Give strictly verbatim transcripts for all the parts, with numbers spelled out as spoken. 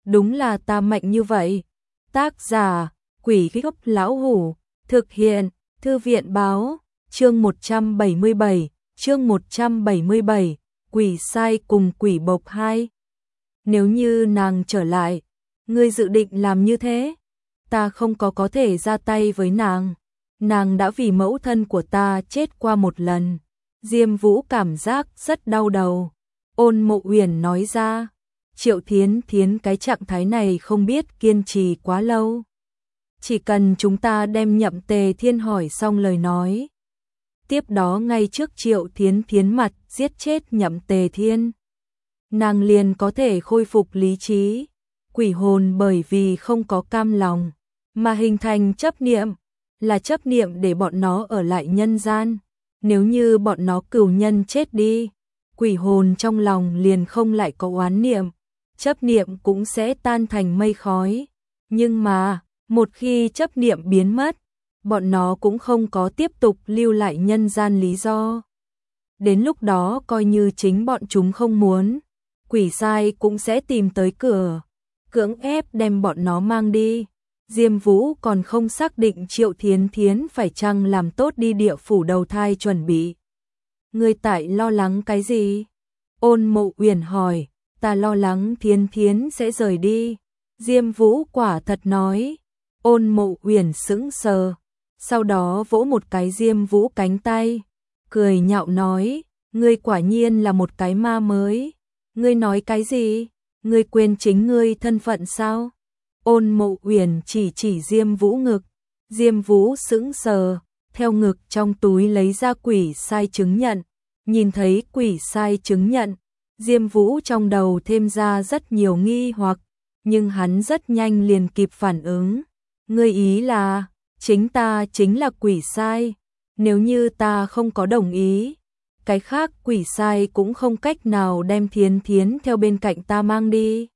đúng là ta mạnh như vậy. Tác giả, Quỷ Gốc Lão Hủ, thực hiện, Thư viện báo, chương một trăm bảy mươi bảy, chương một trăm bảy mươi bảy, Quỷ Sai cùng Quỷ Bộc hai. Nếu như nàng trở lại, ngươi dự định làm như thế? Ta không có có thể ra tay với nàng. Nàng đã vì mẫu thân của ta chết qua một lần. Diêm Vũ cảm giác rất đau đầu. Ôn Mộ Uyển nói ra, Triệu Thiến Thiến cái trạng thái này không biết kiên trì quá lâu. Chỉ cần chúng ta đem Nhậm Tề Thiên hỏi xong lời nói. Tiếp đó ngay trước Triệu Thiến Thiến mặt giết chết Nhậm Tề Thiên. Nàng liền có thể khôi phục lý trí. Quỷ hồn bởi vì không có cam lòng, mà hình thành chấp niệm, là chấp niệm để bọn nó ở lại nhân gian. Nếu như bọn nó cửu nhân chết đi, quỷ hồn trong lòng liền không lại có oán niệm, chấp niệm cũng sẽ tan thành mây khói. Nhưng mà, một khi chấp niệm biến mất, bọn nó cũng không có tiếp tục lưu lại nhân gian lý do. Đến lúc đó coi như chính bọn chúng không muốn, quỷ sai cũng sẽ tìm tới cửa, cưỡng ép đem bọn nó mang đi. Diêm Vũ còn không xác định Triệu Thiến Thiến phải chăng làm tốt đi địa phủ đầu thai chuẩn bị. Ngươi tại lo lắng cái gì? Ôn Mộ Uyển hỏi. Ta lo lắng Thiến Thiến sẽ rời đi. Diêm Vũ quả thật nói. Ôn Mộ Uyển sững sờ, sau đó vỗ một cái Diêm Vũ cánh tay, cười nhạo nói, ngươi quả nhiên là một cái ma mới. Ngươi nói cái gì? Ngươi quên chính ngươi thân phận sao? Ôn Mộ Uyển chỉ chỉ Diêm Vũ ngực. Diêm Vũ sững sờ, theo ngực trong túi lấy ra quỷ sai chứng nhận. Nhìn thấy quỷ sai chứng nhận, Diêm Vũ trong đầu thêm ra rất nhiều nghi hoặc, nhưng hắn rất nhanh liền kịp phản ứng. Ngươi ý là, chính ta chính là quỷ sai. Nếu như ta không có đồng ý, cái khác quỷ sai cũng không cách nào đem Thiến Thiến theo bên cạnh ta mang đi.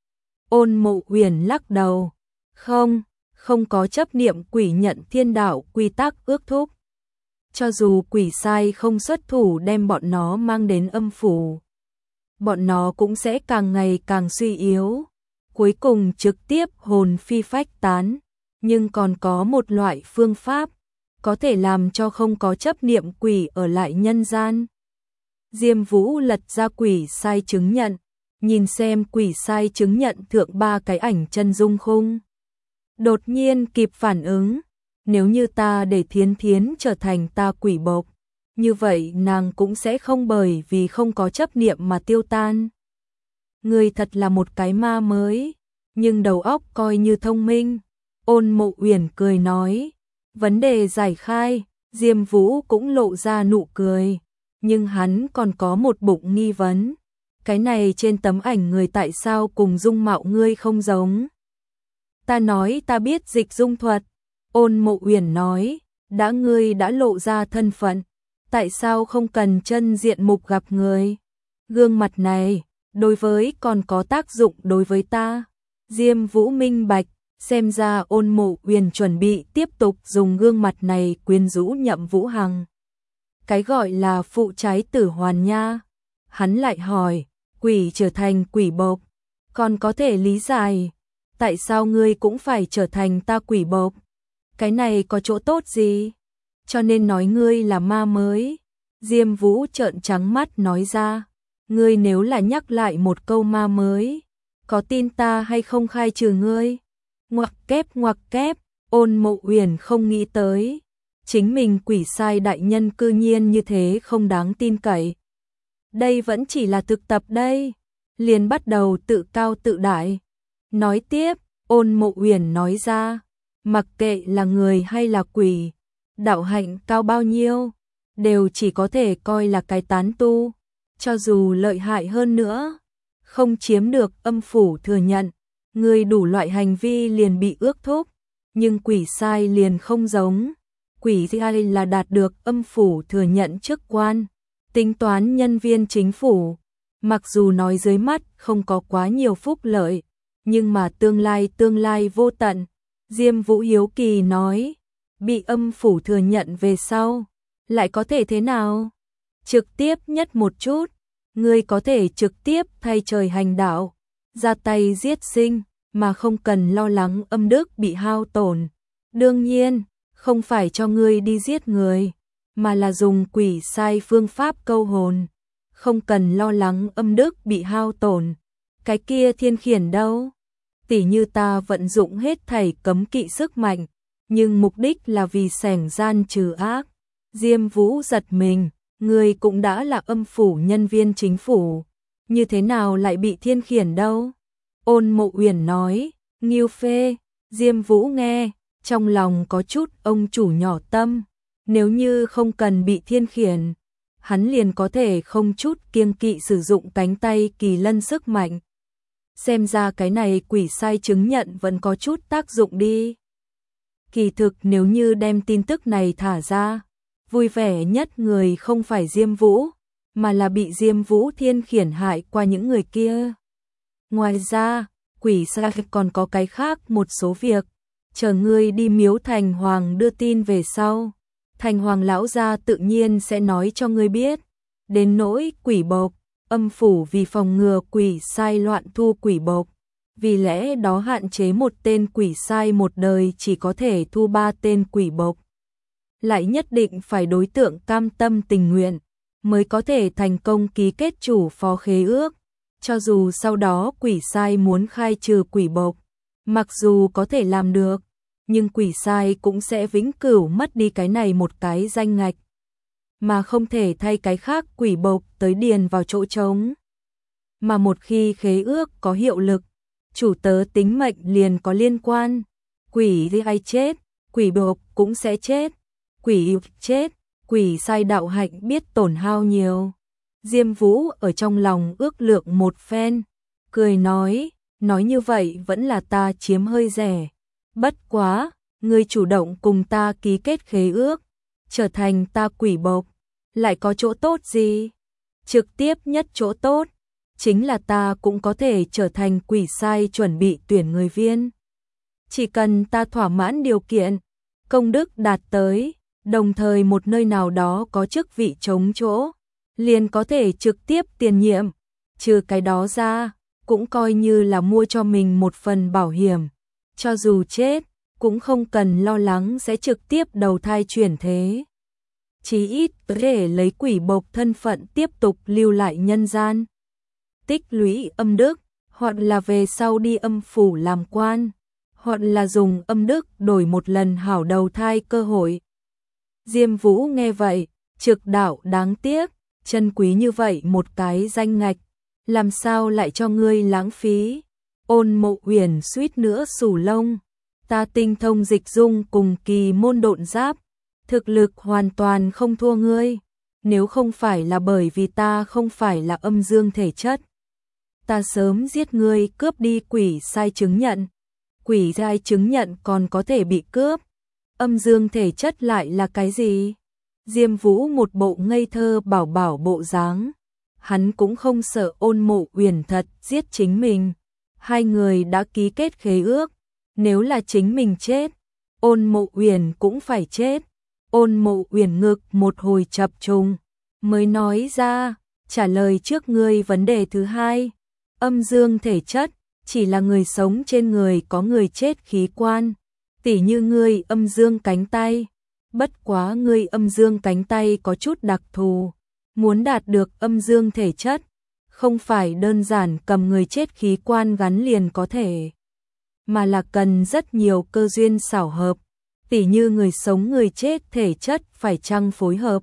Ôn Mộ Uyển lắc đầu. Không, không có chấp niệm quỷ nhận thiên đạo quy tắc ước thúc. Cho dù quỷ sai không xuất thủ đem bọn nó mang đến âm phủ, bọn nó cũng sẽ càng ngày càng suy yếu, cuối cùng trực tiếp hồn phi phách tán. Nhưng còn có một loại phương pháp có thể làm cho không có chấp niệm quỷ ở lại nhân gian. Diêm Vũ lật ra quỷ sai chứng nhận, nhìn xem quỷ sai chứng nhận thượng ba cái ảnh chân dung khung. Đột nhiên kịp phản ứng, nếu như ta để Thiến Thiến trở thành ta quỷ bộc, như vậy nàng cũng sẽ không bởi vì không có chấp niệm mà tiêu tan. Ngươi thật là một cái ma mới, nhưng đầu óc coi như thông minh. Ôn Mộ Uyển cười nói, vấn đề giải khai. Diêm Vũ cũng lộ ra nụ cười, nhưng hắn còn có một bụng nghi vấn. Cái này trên tấm ảnh người tại sao cùng dung mạo ngươi không giống? Ta nói ta biết dịch dung thuật. Ôn Mộ Uyển nói, đã ngươi đã lộ ra thân phận, tại sao không cần chân diện mục gặp người? Gương mặt này, đối với còn có tác dụng đối với ta. Diêm Vũ minh bạch, xem ra Ôn Mộ Uyển chuẩn bị tiếp tục dùng gương mặt này quyến rũ Nhậm Vũ Hằng. Cái gọi là phụ trái tử hoàn nha. Hắn lại hỏi, quỷ trở thành quỷ bộc, còn có thể lý giải, tại sao ngươi cũng phải trở thành ta quỷ bộc? Cái này có chỗ tốt gì? Cho nên nói ngươi là ma mới. Diêm Vũ trợn trắng mắt nói ra, ngươi nếu là nhắc lại một câu ma mới, có tin ta hay không khai trừ ngươi? Ngoặc kép ngoặc kép. Ôn Mộ Uyển không nghĩ tới, chính mình quỷ sai đại nhân cư nhiên như thế không đáng tin cậy. Đây vẫn chỉ là thực tập đây, liền bắt đầu tự cao tự đại. Nói tiếp, Ôn Mộ Uyển nói ra, mặc kệ là người hay là quỷ, đạo hạnh cao bao nhiêu, đều chỉ có thể coi là cái tán tu. Cho dù lợi hại hơn nữa, không chiếm được âm phủ thừa nhận, người đủ loại hành vi liền bị ước thúc. Nhưng quỷ sai liền không giống. Quỷ sai là đạt được âm phủ thừa nhận chức quan, tính toán nhân viên chính phủ. Mặc dù nói dưới mắt không có quá nhiều phúc lợi, nhưng mà tương lai tương lai vô tận. Diêm Vũ hiếu kỳ nói, bị âm phủ thừa nhận về sau, lại có thể thế nào? Trực tiếp nhất một chút, ngươi có thể trực tiếp thay trời hành đạo. ra tay giết sinh, mà không cần lo lắng âm đức bị hao tổn. Đương nhiên, không phải cho ngươi đi giết người, mà là dùng quỷ sai phương pháp câu hồn. Không cần lo lắng âm đức bị hao tổn. Cái kia thiên khiển đâu? Tỉ như ta vận dụng hết thảy cấm kỵ sức mạnh, nhưng mục đích là vì sẻng gian trừ ác. Diêm Vũ giật mình, người cũng đã là âm phủ nhân viên chính phủ, như thế nào lại bị thiên khiển đâu? Ôn Mộ Uyển nói, Ngưu Phê. Diêm Vũ nghe, trong lòng có chút ông chủ nhỏ tâm, nếu như không cần bị thiên khiển, hắn liền có thể không chút kiêng kỵ sử dụng cánh tay kỳ lân sức mạnh. Xem ra cái này quỷ sai chứng nhận vẫn có chút tác dụng đi. Kỳ thực nếu như đem tin tức này thả ra, vui vẻ nhất người không phải Diêm Vũ, mà là bị Diêm Vũ thiên khiển hại qua những người kia. Ngoài ra, quỷ sai còn có cái khác một số việc, chờ ngươi đi miếu Thành Hoàng đưa tin về sau. Thành Hoàng lão gia tự nhiên sẽ nói cho ngươi biết. Đến nỗi quỷ bộc, âm phủ vì phòng ngừa quỷ sai loạn thu quỷ bộc, vì lẽ đó hạn chế một tên quỷ sai một đời chỉ có thể thu ba tên quỷ bộc. Lại nhất định phải đối tượng cam tâm tình nguyện, mới có thể thành công ký kết chủ phó khế ước. Cho dù sau đó quỷ sai muốn khai trừ quỷ bộc, mặc dù có thể làm được, nhưng quỷ sai cũng sẽ vĩnh cửu mất đi cái này một cái danh ngạch, mà không thể thay cái khác quỷ bộc tới điền vào chỗ trống. Mà một khi khế ước có hiệu lực, chủ tớ tính mệnh liền có liên quan. Quỷ thì ai chết, quỷ bộc cũng sẽ chết. Quỷ yêu chết, quỷ sai đạo hạnh biết tổn hao nhiều. Diêm Vũ ở trong lòng ước lượng một phen, cười nói, nói như vậy vẫn là ta chiếm hơi rẻ. Bất quá, ngươi chủ động cùng ta ký kết khế ước, trở thành ta quỷ bộc, lại có chỗ tốt gì? Trực tiếp nhất chỗ tốt, chính là ta cũng có thể trở thành quỷ sai chuẩn bị tuyển người viên. Chỉ cần ta thỏa mãn điều kiện, công đức đạt tới, đồng thời một nơi nào đó có chức vị trống chỗ, liền có thể trực tiếp tiền nhiệm. Trừ cái đó ra, cũng coi như là mua cho mình một phần bảo hiểm. Cho dù chết, cũng không cần lo lắng sẽ trực tiếp đầu thai chuyển thế. Chí ít có thể lấy quỷ bộc thân phận tiếp tục lưu lại nhân gian. Tích lũy âm đức, hoặc là về sau đi âm phủ làm quan, hoặc là dùng âm đức đổi một lần hảo đầu thai cơ hội. Diêm Vũ nghe vậy, trực đạo đáng tiếc, chân quý như vậy một cái danh ngạch, làm sao lại cho ngươi lãng phí? Ôn Mộ Uyển suýt nữa xù lông, ta tinh thông dịch dung cùng kỳ môn độn giáp, thực lực hoàn toàn không thua ngươi, nếu không phải là bởi vì ta không phải là âm dương thể chất, ta sớm giết ngươi cướp đi quỷ sai chứng nhận. Quỷ sai chứng nhận còn có thể bị cướp, âm dương thể chất lại là cái gì? Diêm Vũ một bộ ngây thơ bảo bảo bộ dáng, hắn cũng không sợ Ôn Mộ Uyển thật giết chính mình. Hai người đã ký kết khế ước, nếu là chính mình chết, Ôn Mộ Uyển cũng phải chết. Ôn Mộ Uyển ngực một hồi chập trùng, mới nói ra, trả lời trước ngươi vấn đề thứ hai. Âm dương thể chất chỉ là người sống trên người có người chết khí quan, tỉ như ngươi âm dương cánh tay. Bất quá ngươi âm dương cánh tay có chút đặc thù, muốn đạt được âm dương thể chất, không phải đơn giản cầm người chết khí quan gắn liền có thể, mà là cần rất nhiều cơ duyên xảo hợp, tỉ như người sống người chết thể chất phải chăng phối hợp.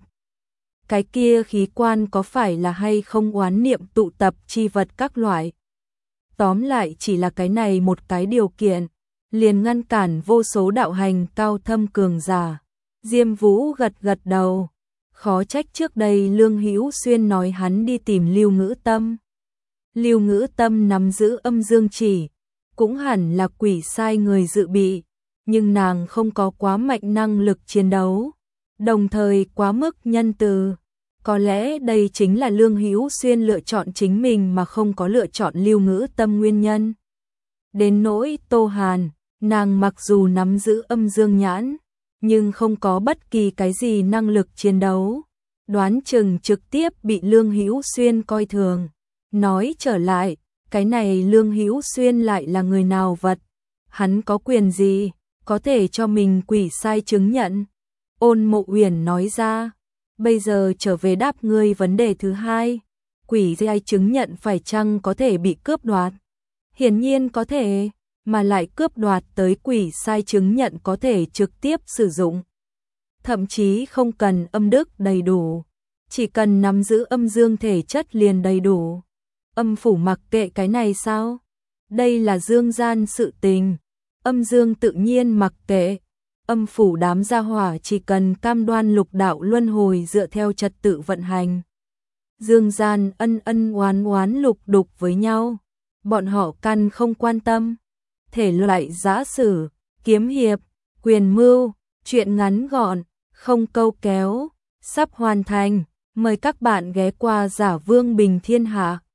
Cái kia khí quan có phải là hay không oán niệm tụ tập chi vật các loại. Tóm lại chỉ là cái này một cái điều kiện, liền ngăn cản vô số đạo hành cao thâm cường giả. Diêm Vũ gật gật đầu, khó trách trước đây Lương Hữu Xuyên nói hắn đi tìm Lưu Ngữ Tâm. Lưu Ngữ Tâm nắm giữ âm dương chỉ, cũng hẳn là quỷ sai người dự bị, nhưng nàng không có quá mạnh năng lực chiến đấu, đồng thời quá mức nhân từ. Có lẽ đây chính là Lương Hữu Xuyên lựa chọn chính mình mà không có lựa chọn Lưu Ngữ Tâm nguyên nhân. Đến nỗi Tô Hàn, nàng mặc dù nắm giữ âm dương nhãn, nhưng không có bất kỳ cái gì năng lực chiến đấu, đoán chừng trực tiếp bị Lương Hữu Xuyên coi thường. Nói trở lại, cái này Lương Hữu Xuyên lại là người nào vật? Hắn có quyền gì, có thể cho mình quỷ sai chứng nhận? Ôn Mộ Uyển nói ra, bây giờ trở về đáp ngươi vấn đề thứ hai, quỷ sai chứng nhận phải chăng có thể bị cướp đoạt? Hiển nhiên có thể, mà lại cướp đoạt tới quỷ sai chứng nhận có thể trực tiếp sử dụng. Thậm chí không cần âm đức đầy đủ, chỉ cần nắm giữ âm dương thể chất liền đầy đủ. Âm phủ mặc kệ cái này sao? Đây là dương gian sự tình, âm dương tự nhiên mặc kệ. Âm phủ đám gia hỏa chỉ cần cam đoan lục đạo luân hồi dựa theo trật tự vận hành. Dương gian ân ân oán oán lục đục với nhau, bọn họ căn không quan tâm. Thể loại giã sử, kiếm hiệp, quyền mưu, truyện ngắn gọn, không câu kéo, sắp hoàn thành. Mời các bạn ghé qua Giả Vương Bình Thiên Hạ.